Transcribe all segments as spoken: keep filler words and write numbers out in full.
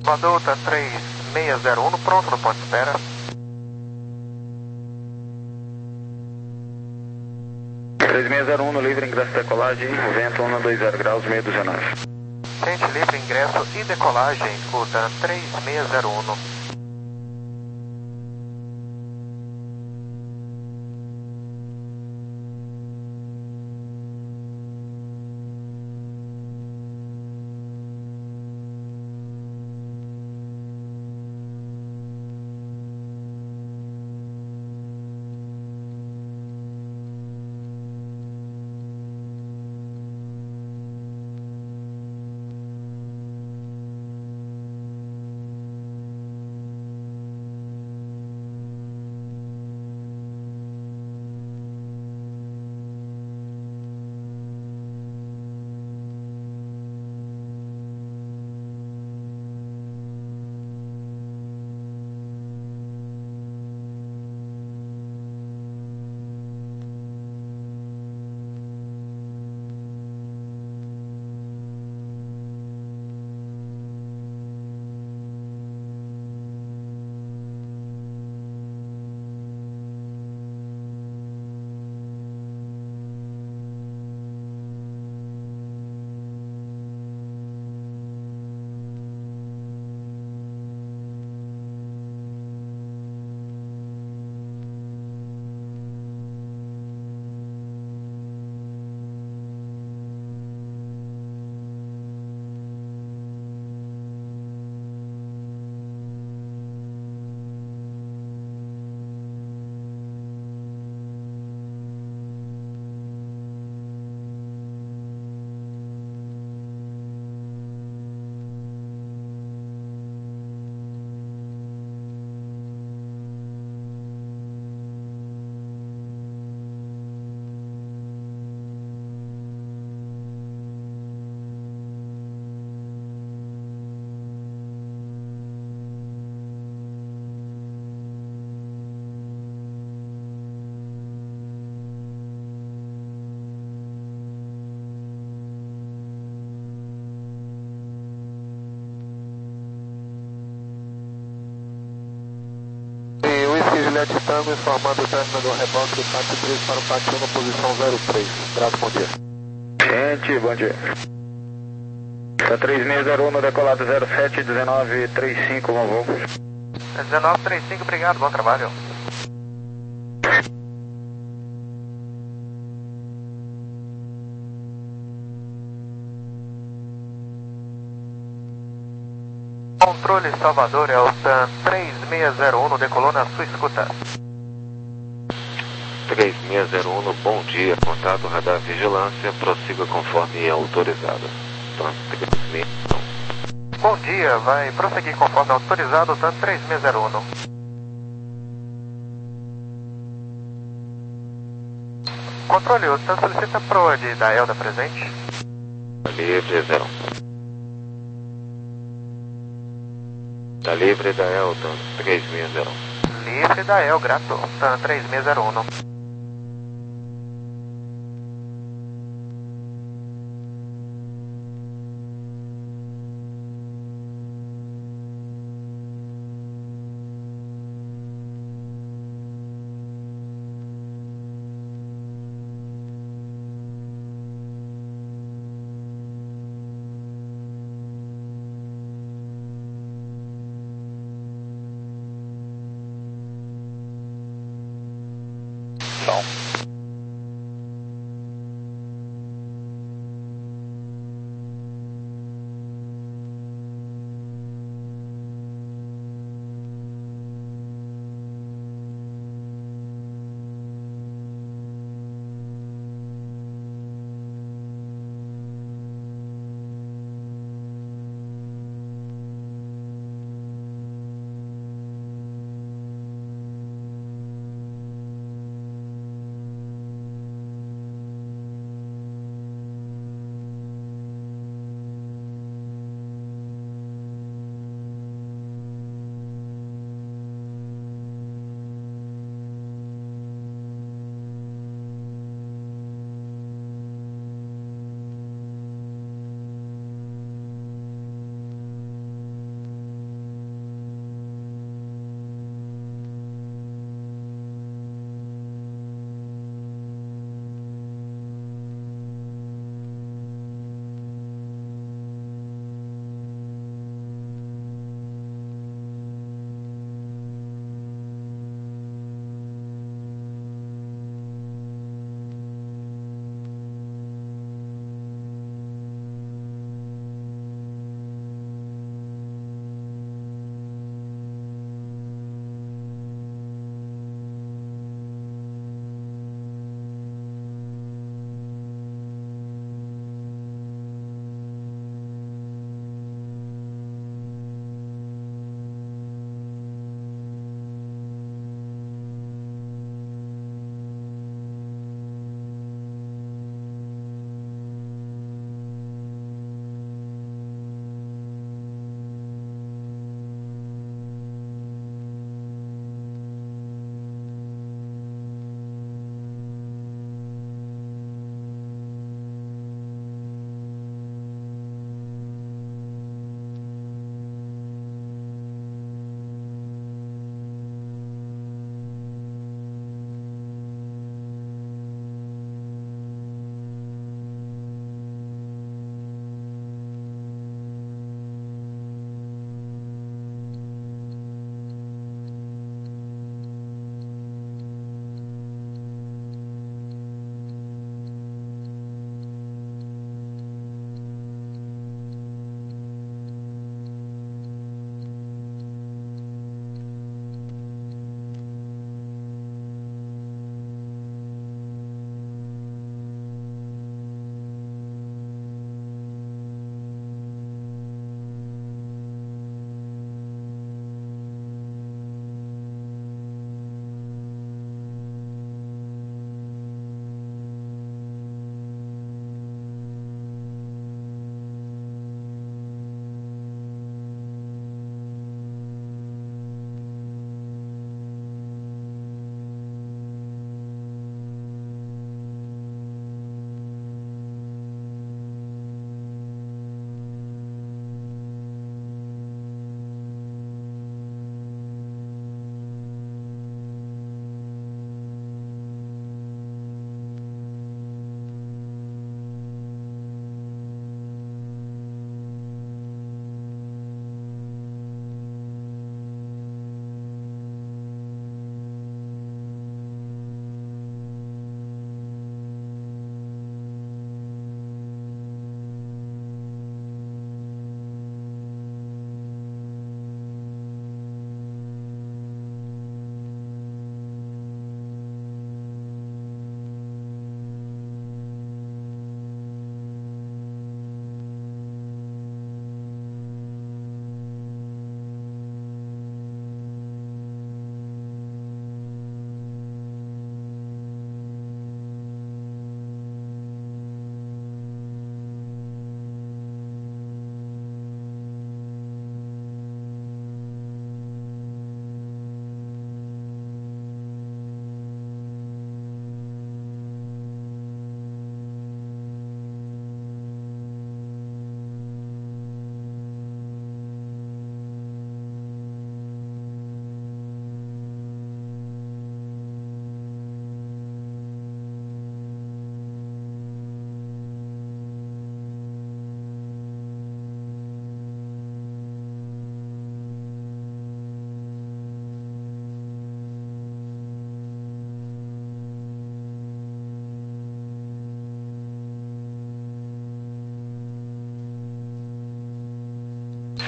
Adulta três seis zero um, pronto no ponto de espera. três seis zero um, livre, ingresso de decolagem, vento um dois zero graus, meio dezenove. Gente livre, ingresso e decolagem, escuta três seis zero um. Juliette Tango informando o término do reboque do pátio três para o pátio um na posição zero três. Graças, bom dia. Gente, bom dia. Tá três seis zero um no decolado zero sete dezenove trinta e cinco, bom voo. dezenove trinta e cinco, obrigado, bom trabalho. Controle Salvador, é o TAM três seis zero um, decolou na sua escuta. três seis zero um, bom dia, contato radar vigilância, prossiga conforme é autorizado. TAM três seis zero um. Bom dia, vai prosseguir conforme autorizado, TAM três seis zero um. Controle, o TAM solicita proa de da Elda presente. Livre zero um. Tá livre da Elton, três seis zero um. Livre da El, grato, TAM três seis zero um. Som.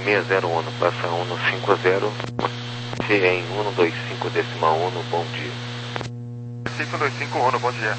seis zero um, passa um cinco zero, em um dois cinco decimal um, bom dia. cinco dois cinco um, bom dia.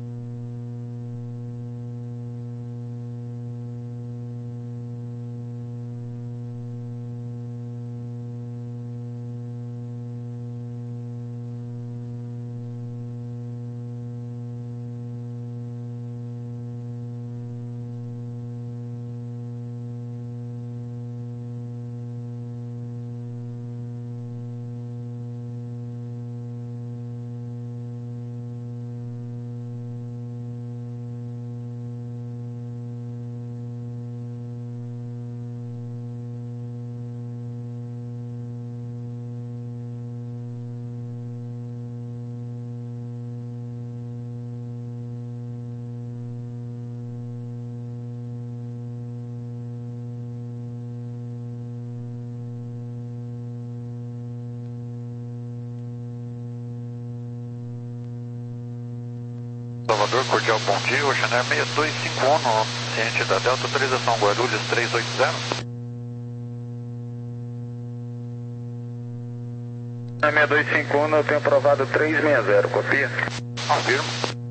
Salvador, cordial, bom dia, Oceanair seis dois cinco um, ciente da Delta, autorização Guarulhos três oito zero. seis dois cinco um, eu tenho aprovado três seis zero, copia? Confirmo.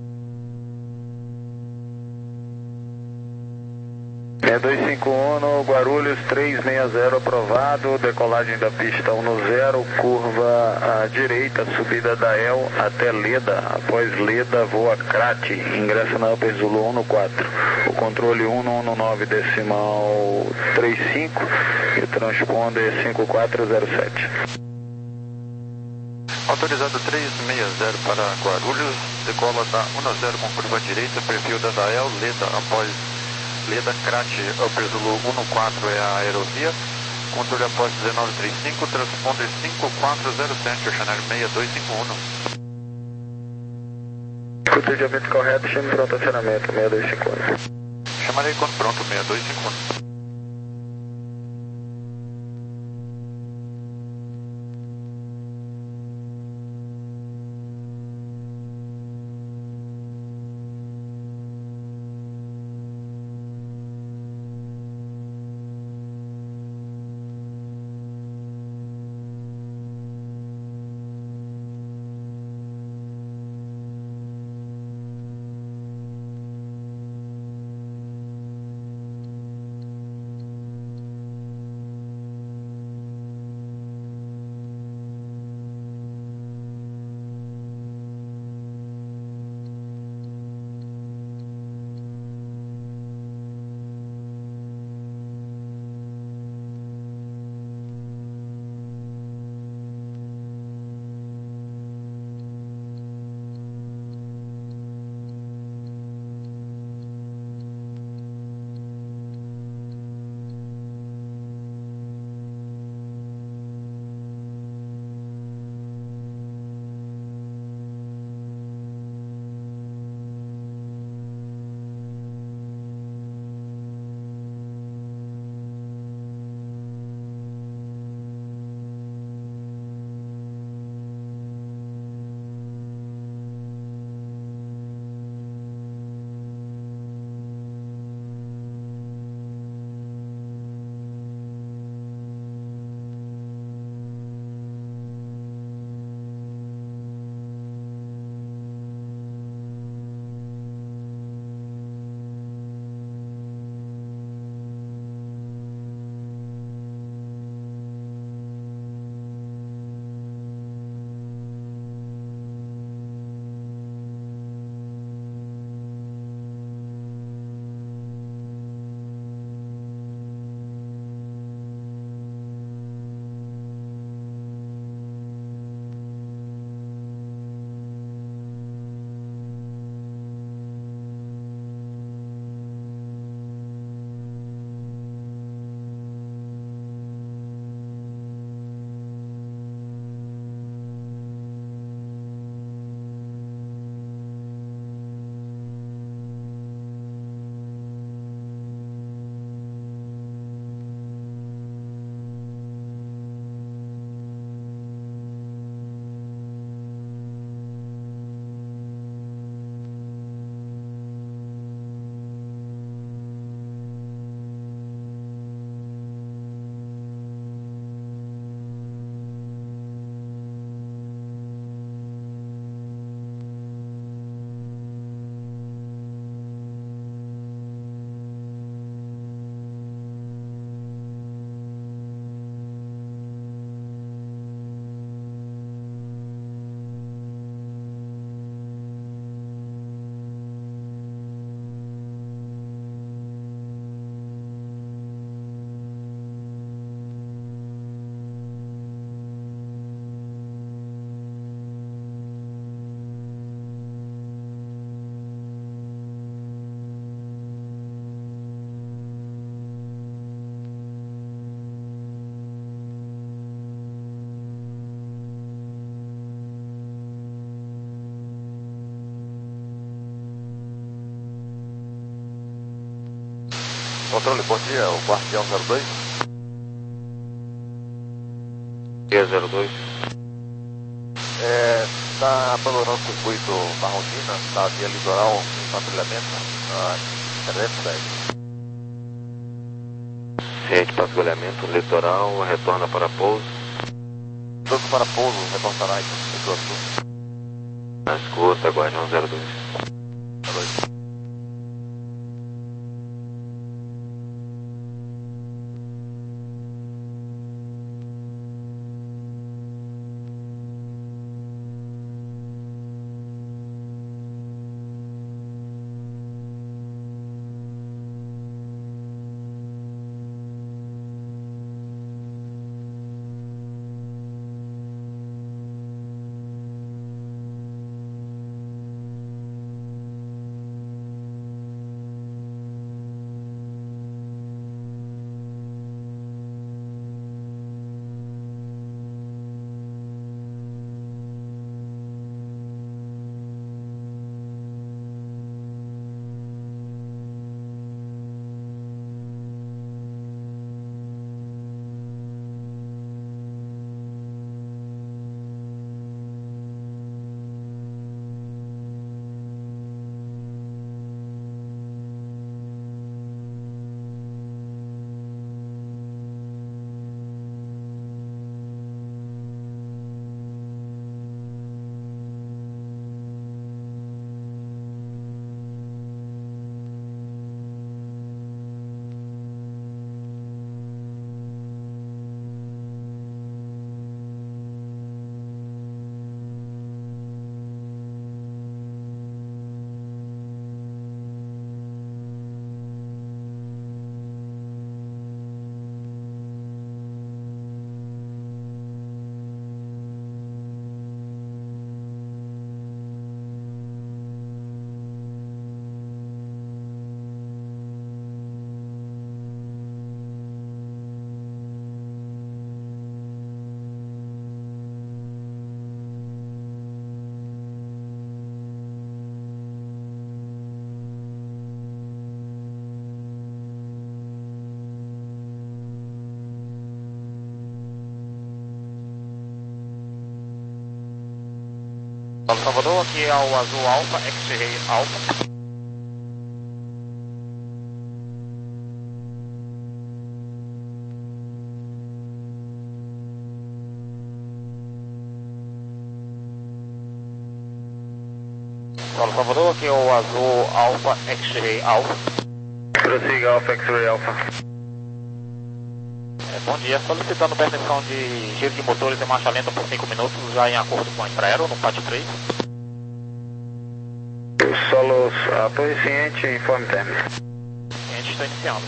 seis dois cinco um no Guarulhos três seis zero aprovado, decolagem da pista um zero, curva à direita, subida da El até Leda, após Leda voa Crate, ingressa na Upper Zulu um quatro, o controle um um nove decimal trinta e cinco e transponder cinco quatro zero sete. Autorizado três seis zero para Guarulhos, decola da um zero com curva à direita, perfil da Dael, Leda após Leda, Crate, Upper Zulu um quatro é a aerovia, controle após dezenove trinta e cinco, transponder cinco quatro zero sete, Oceanair seis dois cinco um. Entendimento correto, chame pronto acionamento, seis dois cinco um. Chamarei quando pronto, seis dois cinco um. Controle, bom dia, o Guardião zero dois. Dia zero dois. É, está abandonando o circuito Marrondina, está via litoral em patrulhamento, na trezentos e dez. Ciente, patrulhamento, litoral, retorna para pouso. Tanto para pouso, retornará em Iguaçu. Na escuta, Guardião zero dois. zero dois. Paulo Salvador, aqui é o Azul Alfa, X-Ray Alfa. Paulo Salvador, aqui é o Azul Alfa, X-Ray Alfa. Prossiga Alfa, X-Ray Alfa. É, bom dia, solicitando permissão de giro de motores em marcha lenta por cinco minutos, já em acordo com a Infraero, no P A T três. Solos, a torre ciente, informe término. A gente está iniciando.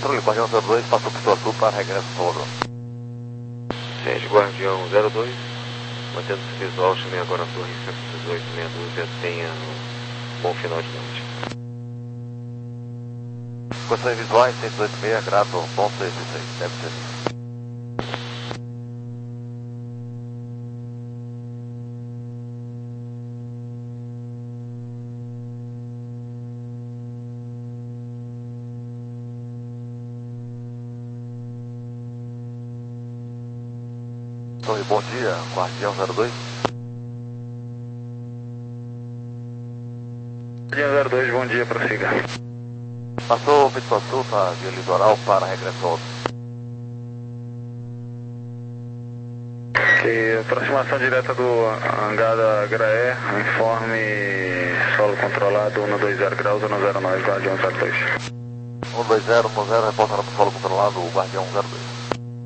Controle, Guardião zero dois, passou por sua sul para regresso solo. Sérgio Guardião zero dois, mantendo-se visual, chamei agora a torre cento e dezoito, meia dúzia, tenha um bom final de noite. Condições visuais, cento e dezoito meia, grado, ponto dezesseis, deve ser. Torre, bom dia, Guardião zero dois. Guardião zero dois, bom dia, prossiga. Passou Vitor Sul para via litoral para regresso alto. Ok, aproximação direta do hangar da Graé, informe solo controlado, cento e vinte graus, cento e nove, Guardião zero dois. cento e vinte, cento e zero, reportado para o solo controlado, o Guardião zero dois.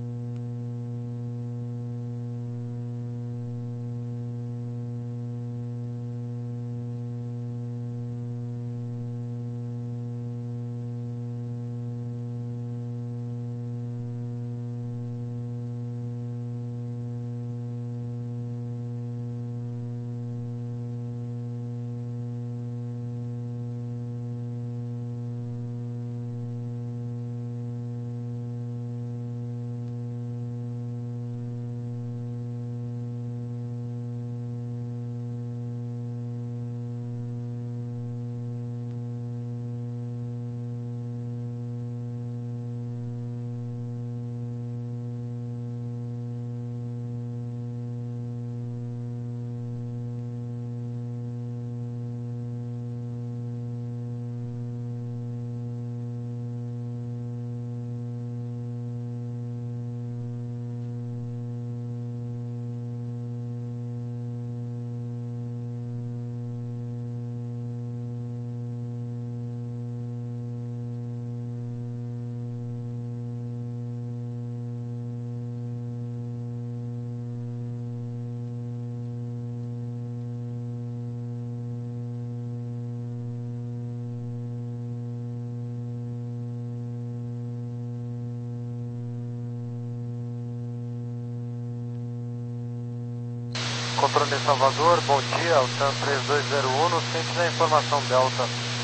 Controle de Salvador, bom dia, Altan três dois zero um, sente a informação Delta.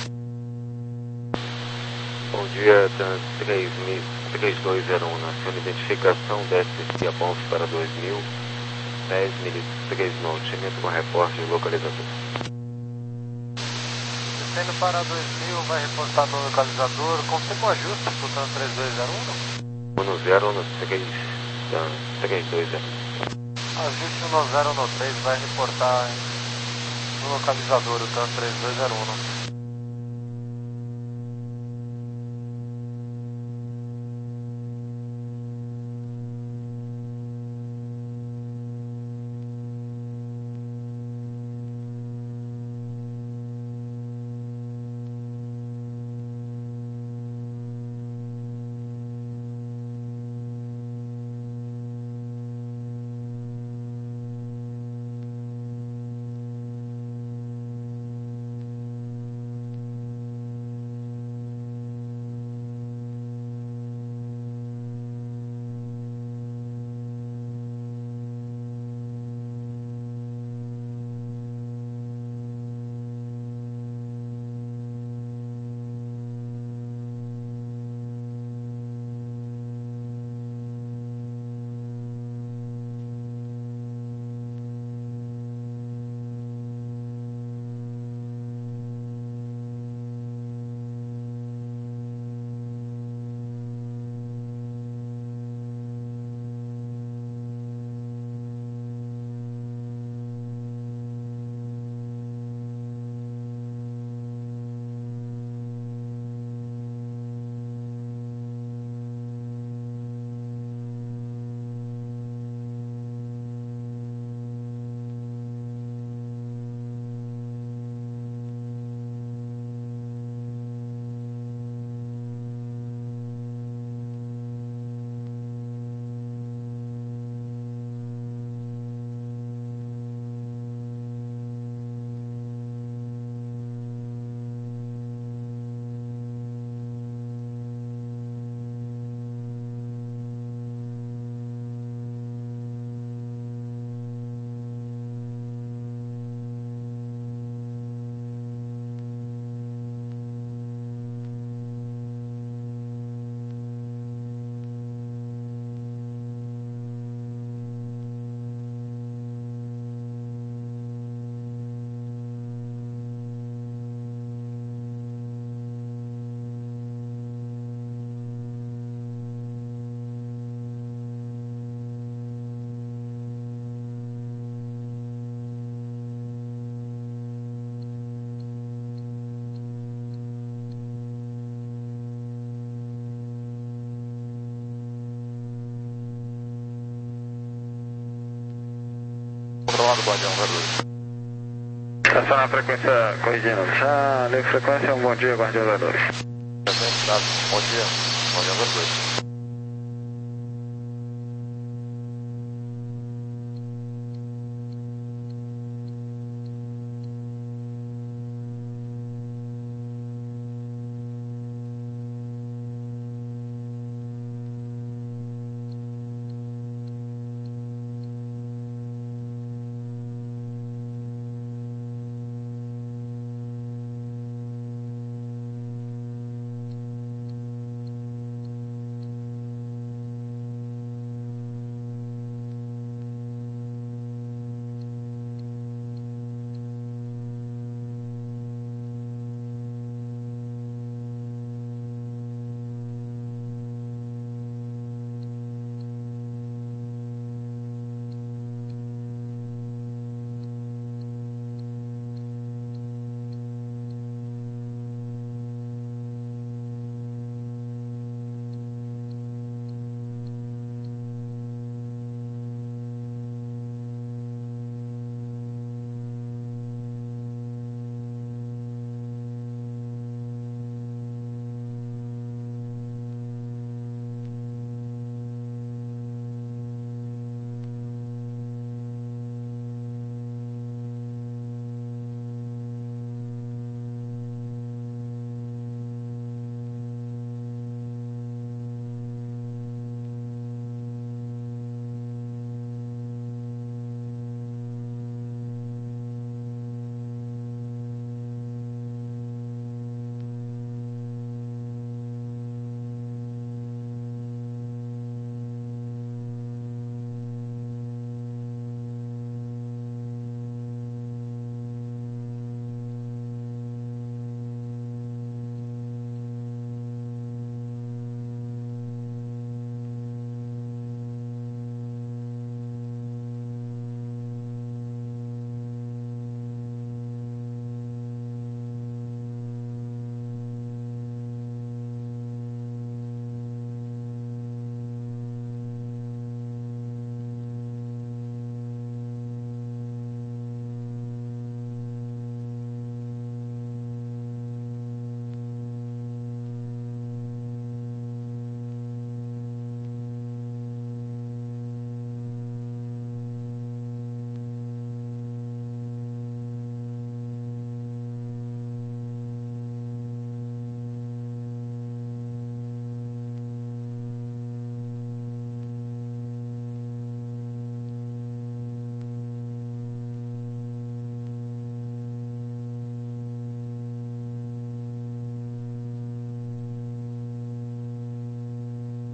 Bom dia, Altan três dois zero um, aciona identificação, desce a Bonf para dois mil, dez mil e três notimento com reporte localizador. Descendo para dois mil, vai reportar no localizador, confirma o ajuste para o Altan três dois zero um? um zero um três, Altan três dois zero um. Ajuste um zero um três, vai reportar no localizador o Altan três dois zero um. controlado, Guardião zero dois. Estacionar a frequência corrigindo. Charlie, frequência, um bom dia, Guardião zero dois. Bom dia, Guardião zero dois.